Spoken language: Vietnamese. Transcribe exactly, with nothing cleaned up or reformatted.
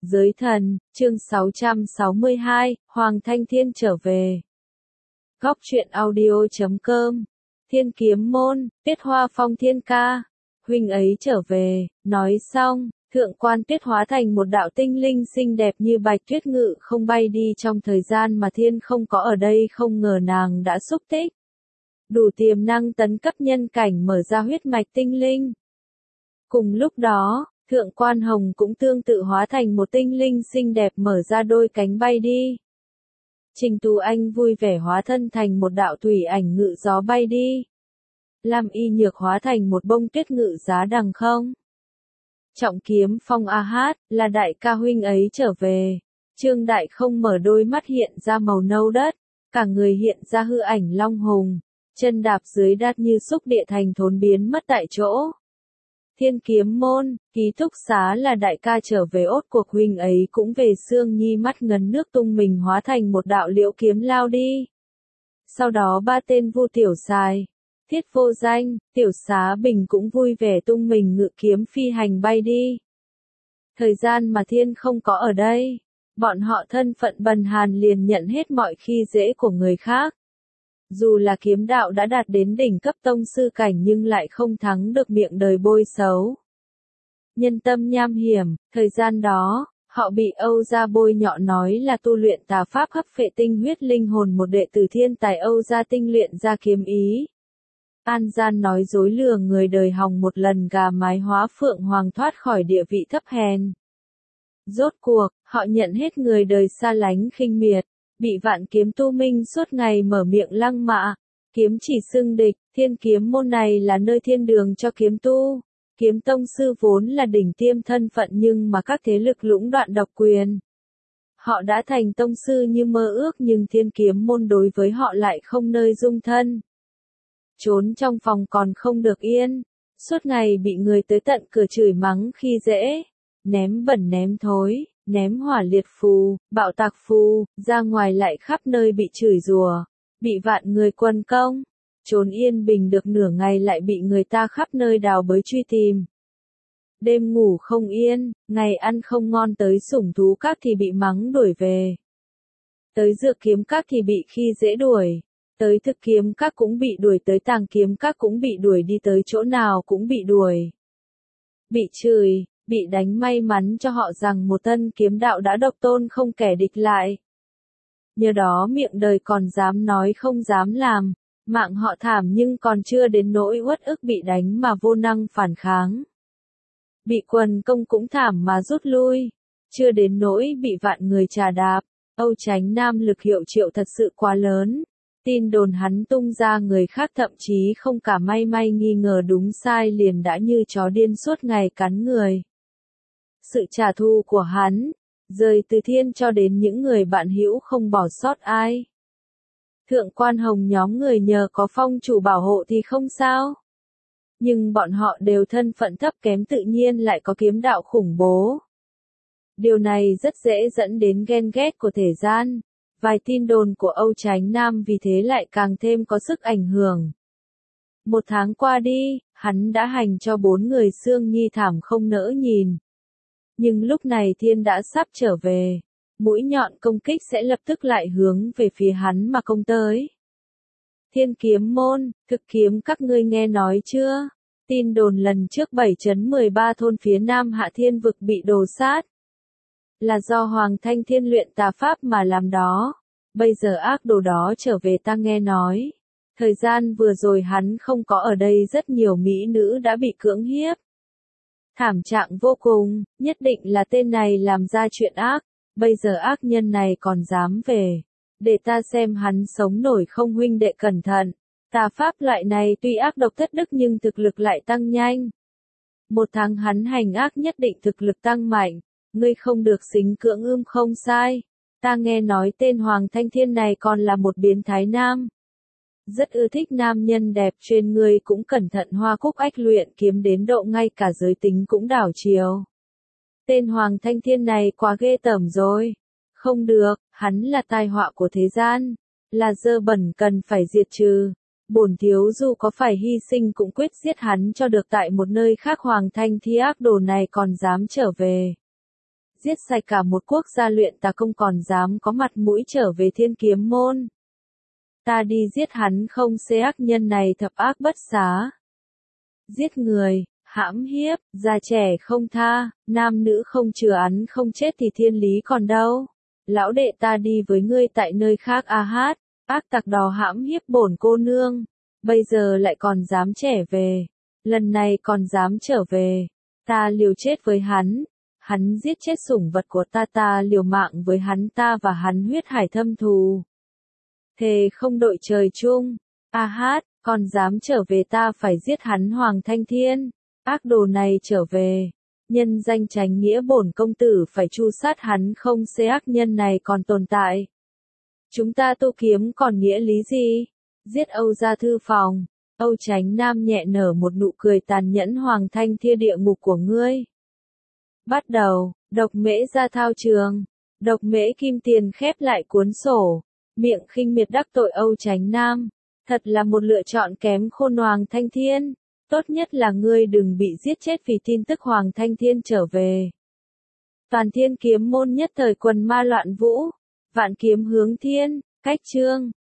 Giới thần, chương sáu trăm sáu mươi hai, Hoàng Thanh Thiên trở về. Góc truyện audio chấm com, Thiên Kiếm Môn, Tuyết Hoa Phong Thiên Ca, huynh ấy trở về, nói xong, thượng quan tuyết hóa thành một đạo tinh linh xinh đẹp như bạch tuyết ngự không bay đi trong thời gian mà thiên không có ở đây, không ngờ nàng đã xúc tích. Đủ tiềm năng tấn cấp nhân cảnh mở ra huyết mạch tinh linh. Cùng lúc đó, thượng quan hồng cũng tương tự hóa thành một tinh linh xinh đẹp mở ra đôi cánh bay đi. Trình Tú Anh vui vẻ hóa thân thành một đạo thủy ảnh ngự gió bay đi. Lam Y Nhược hóa thành một bông tuyết ngự giá đằng không. Trọng Kiếm Phong a hát, là đại ca huynh ấy trở về. Trương Đại không mở đôi mắt hiện ra màu nâu đất, cả người hiện ra hư ảnh long hùng, chân đạp dưới đát như xúc địa thành thốn biến mất tại chỗ. Thiên Kiếm Môn, ký túc xá là đại ca trở về, ốt cuộc huynh ấy cũng về. Sương Nhi mắt ngấn nước tung mình hóa thành một đạo liễu kiếm lao đi. Sau đó ba tên Vu Tiểu Sài, Thiết Vô Danh, Tiểu Xá Bình cũng vui vẻ tung mình ngự kiếm phi hành bay đi. Thời gian mà thiên không có ở đây, bọn họ thân phận bần hàn liền nhận hết mọi khi dễ của người khác. Dù là kiếm đạo đã đạt đến đỉnh cấp tông sư cảnh nhưng lại không thắng được miệng đời bôi xấu. Nhân tâm nham hiểm, thời gian đó, họ bị Âu Gia bôi nhọ nói là tu luyện tà pháp hấp phệ tinh huyết linh hồn một đệ tử thiên tài Âu Gia tinh luyện ra kiếm ý. An gian nói dối lừa người đời, hòng một lần gà mái hóa phượng hoàng thoát khỏi địa vị thấp hèn. Rốt cuộc, họ nhận hết người đời xa lánh khinh miệt, bị Vạn Kiếm Tu Minh suốt ngày mở miệng lăng mạ, kiếm chỉ xưng địch. Thiên Kiếm Môn này là nơi thiên đường cho kiếm tu. Kiếm tông sư vốn là đỉnh tiêm thân phận nhưng mà các thế lực lũng đoạn độc quyền. Họ đã thành tông sư như mơ ước nhưng Thiên Kiếm Môn đối với họ lại không nơi dung thân. Trốn trong phòng còn không được yên, suốt ngày bị người tới tận cửa chửi mắng khi dễ, ném bẩn ném thối, ném hỏa liệt phù, bạo tạc phù, ra ngoài lại khắp nơi bị chửi rủa, bị vạn người quần công, trốn yên bình được nửa ngày lại bị người ta khắp nơi đào bới truy tìm. Đêm ngủ không yên, ngày ăn không ngon, tới sủng thú các thì bị mắng đuổi về. Tới dược kiếm các thì bị khi dễ đuổi. Tới thực kiếm các cũng bị đuổi, tới tàng kiếm các cũng bị đuổi, đi tới chỗ nào cũng bị đuổi. Bị chửi, bị đánh, may mắn cho họ rằng một tân kiếm đạo đã độc tôn không kẻ địch lại. Nhờ đó miệng đời còn dám nói không dám làm, mạng họ thảm nhưng còn chưa đến nỗi uất ức bị đánh mà vô năng phản kháng. Bị quần công cũng thảm mà rút lui, chưa đến nỗi bị vạn người trà đạp. Âu Chánh Nam lực hiệu triệu thật sự quá lớn. Tin đồn hắn tung ra người khác thậm chí không cả may may nghi ngờ đúng sai liền đã như chó điên suốt ngày cắn người. Sự trả thù của hắn, rời từ thiên cho đến những người bạn hữu không bỏ sót ai. Thượng quan hồng nhóm người nhờ có phong chủ bảo hộ thì không sao. Nhưng bọn họ đều thân phận thấp kém, tự nhiên lại có kiếm đạo khủng bố. Điều này rất dễ dẫn đến ghen ghét của thể gian. Vài tin đồn của Âu Chánh Nam vì thế lại càng thêm có sức ảnh hưởng. Một tháng qua đi, hắn đã hành cho bốn người Sương Nhi thảm không nỡ nhìn. Nhưng lúc này thiên đã sắp trở về, mũi nhọn công kích sẽ lập tức lại hướng về phía hắn mà công tới. Thiên Kiếm Môn, thực kiếm các ngươi nghe nói chưa? Tin đồn lần trước bảy chấn mười ba thôn phía Nam Hạ Thiên vực bị đổ sát. Là do Hoàng Thanh Thiên luyện tà pháp mà làm đó. Bây giờ ác đồ đó trở về, ta nghe nói. Thời gian vừa rồi hắn không có ở đây, rất nhiều mỹ nữ đã bị cưỡng hiếp. Thảm trạng vô cùng, nhất định là tên này làm ra chuyện ác. Bây giờ ác nhân này còn dám về. Để ta xem hắn sống nổi không. Huynh đệ cẩn thận. Tà pháp loại này tuy ác độc thất đức nhưng thực lực lại tăng nhanh. Một tháng hắn hành ác nhất định thực lực tăng mạnh. Ngươi không được xính cưỡng ươm không sai. Ta nghe nói tên Hoàng Thanh Thiên này còn là một biến thái nam. Rất ưa thích nam nhân đẹp, trên người cũng cẩn thận hoa cúc ách luyện kiếm đến độ ngay cả giới tính cũng đảo chiều. Tên Hoàng Thanh Thiên này quá ghê tởm rồi. Không được, hắn là tai họa của thế gian. Là dơ bẩn cần phải diệt trừ. Bổn thiếu dù có phải hy sinh cũng quyết giết hắn cho được. Tại một nơi khác Hoàng Thanh Thi ác đồ này còn dám trở về. giết sạch cả một quốc gia luyện tà công còn dám có mặt mũi trở về Thiên Kiếm Môn. Ta đi giết hắn không xê ác nhân này thập ác bất xá. Giết người, hãm hiếp, già trẻ không tha, nam nữ không chừa án không chết thì thiên lý còn đâu. Lão đệ ta đi với ngươi tại nơi khác a hát, ác tặc đò hãm hiếp bổn cô nương, bây giờ lại còn dám trẻ về, lần này còn dám trở về, ta liều chết với hắn, hắn giết chết sủng vật của ta ta liều mạng với hắn ta và hắn huyết hải thâm thù. Thề không đội trời chung, a hát, còn dám trở về ta phải giết hắn Hoàng Thanh Thiên, ác đồ này trở về. Nhân danh chánh nghĩa bổn công tử phải tru sát hắn không xê ác nhân này còn tồn tại. Chúng ta tu kiếm còn nghĩa lý gì? Giết Âu ra thư phòng. Âu Chánh Nam nhẹ nở một nụ cười tàn nhẫn. Hoàng Thanh Thiên địa ngục của ngươi. Bắt đầu, độc mễ ra thao trường. Độc mễ kim tiền khép lại cuốn sổ. Miệng khinh miệt đắc tội Âu Chánh Nam. Thật là một lựa chọn kém khôn. Hoàng Thanh Thiên. Tốt nhất là ngươi đừng bị giết chết vì tin tức Hoàng Thanh Thiên trở về. Toàn Thiên Kiếm Môn nhất thời quần ma loạn vũ, vạn kiếm hướng thiên, cách chương.